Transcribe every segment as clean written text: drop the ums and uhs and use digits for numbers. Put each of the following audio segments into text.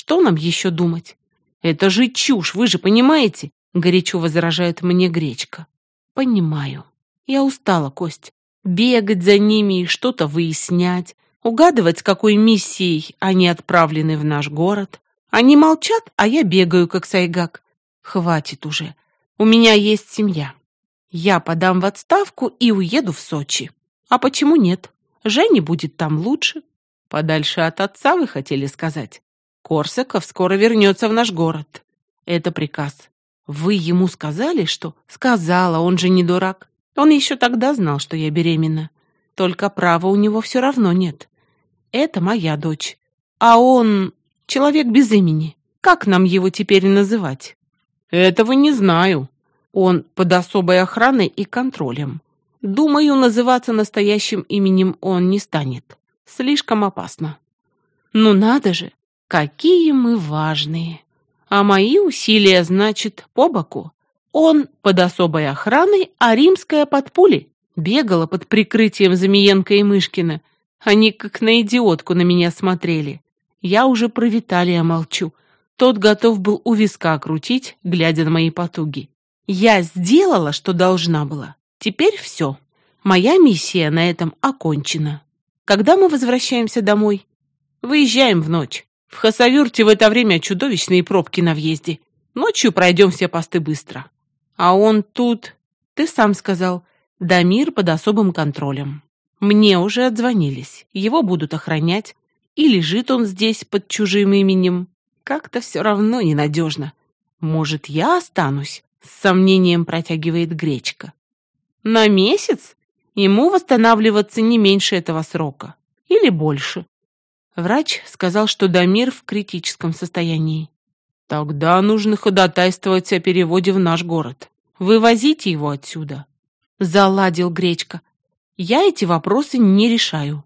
Что нам еще думать? Это же чушь, вы же понимаете? Горячо возражает мне Гречка. Понимаю. Я устала, Кость. Бегать за ними и что-то выяснять, угадывать, с какой миссией они отправлены в наш город. Они молчат, а я бегаю, как сайгак. Хватит уже. У меня есть семья. Я подам в отставку и уеду в Сочи. А почему нет? Жене будет там лучше. Подальше от отца, вы хотели сказать? Корсаков скоро вернется в наш город. Это приказ. Вы ему сказали, что... Сказала, он же не дурак. Он еще тогда знал, что я беременна. Только права у него все равно нет. Это моя дочь. А он... человек без имени. Как нам его теперь называть? Этого не знаю. Он под особой охраной и контролем. Думаю, называться настоящим именем он не станет. Слишком опасно. Ну надо же, какие мы важные. А мои усилия, значит, по боку. Он под особой охраной, а римская под пули. Бегала под прикрытием Замиенко и Мышкина. Они как на идиотку на меня смотрели. Я уже про Виталия молчу. Тот готов был у виска крутить, глядя на мои потуги. Я сделала, что должна была. Теперь все. Моя миссия на этом окончена. Когда мы возвращаемся домой? Выезжаем в ночь. В Хасавюрте в это время чудовищные пробки на въезде. Ночью пройдем все посты быстро. А он тут, ты сам сказал, Дамир под особым контролем. Мне уже отзвонились. Его будут охранять. И лежит он здесь под чужим именем. Как-то все равно ненадежно. Может, я останусь? С сомнением протягивает Гречка. На месяц? Ему восстанавливаться не меньше этого срока. Или больше. Врач сказал, что Дамир в критическом состоянии. Тогда нужно ходатайствовать о переводе в наш город. Вывозите его отсюда. Заладил Гречка. Я эти вопросы не решаю.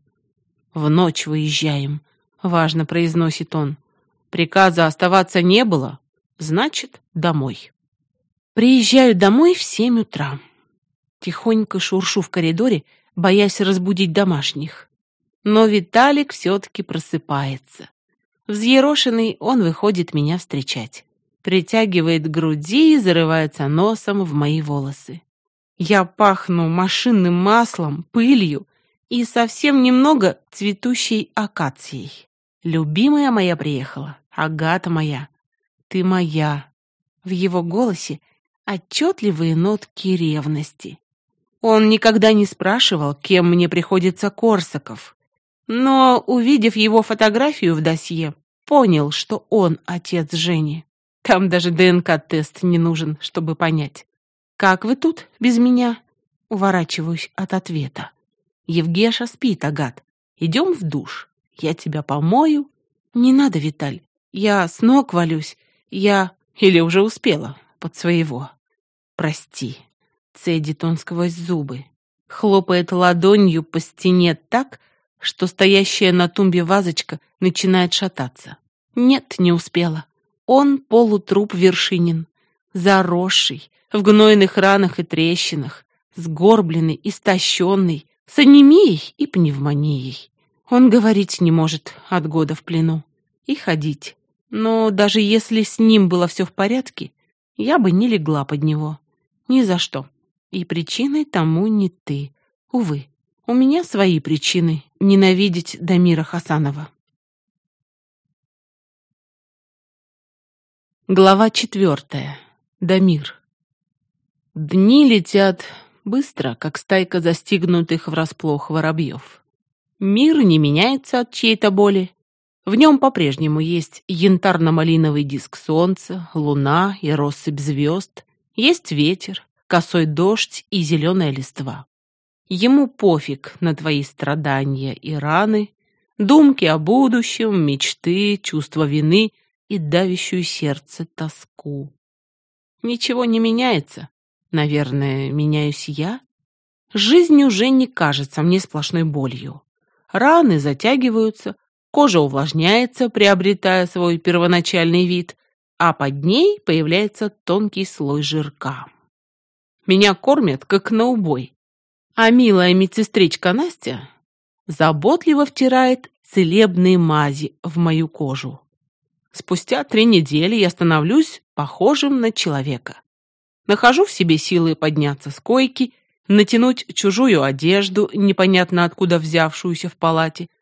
В ночь выезжаем, важно произносит он. Приказа оставаться не было, значит, домой. Приезжаю домой в 7 утра. Тихонько шуршу в коридоре, боясь разбудить домашних. Но Виталик все-таки просыпается. Взъерошенный он выходит меня встречать. Притягивает к груди и зарывается носом в мои волосы. Я пахну машинным маслом, пылью и совсем немного цветущей акацией. Любимая моя приехала, Агата моя, ты моя. В его голосе отчетливые нотки ревности. Он никогда не спрашивал, кем мне приходится Корсаков, но, увидев его фотографию в досье, понял, что он отец Жени. Там даже ДНК-тест не нужен, чтобы понять. «Как вы тут без меня?» Уворачиваюсь от ответа. «Евгеша спит, Агат. Идем в душ. Я тебя помою». «Не надо, Виталь. Я с ног валюсь. Я...» «Или уже успела под своего?» «Прости», — цедит он сквозь зубы. Хлопает ладонью по стене так, что стоящая на тумбе вазочка начинает шататься. Нет, не успела. Он полутруп Вершинин, заросший, в гнойных ранах и трещинах, сгорбленный, истощенный, с анемией и пневмонией. Он говорить не может от года в плену и ходить. Но даже если с ним было все в порядке, я бы не легла под него. Ни за что. И причиной тому не ты. Увы, у меня свои причины ненавидеть Дамира Хасанова. Глава 4. Дамир. Дни летят быстро, как стайка застигнутых врасплох воробьев. Мир не меняется от чьей-то боли. В нем по-прежнему есть янтарно-малиновый диск солнца, луна и россыпь звезд, есть ветер, косой дождь и зеленая листва. Ему пофиг на твои страдания и раны, думки о будущем, мечты, чувство вины и давящую сердце тоску. Ничего не меняется. Наверное, меняюсь я. Жизнь уже не кажется мне сплошной болью. Раны затягиваются, кожа увлажняется, приобретая свой первоначальный вид, а под ней появляется тонкий слой жирка. Меня кормят, как на убой, а милая медсестричка Настя заботливо втирает целебные мази в мою кожу. Спустя 3 недели я становлюсь похожим на человека. Нахожу в себе силы подняться с койки, натянуть чужую одежду, непонятно откуда взявшуюся в палате,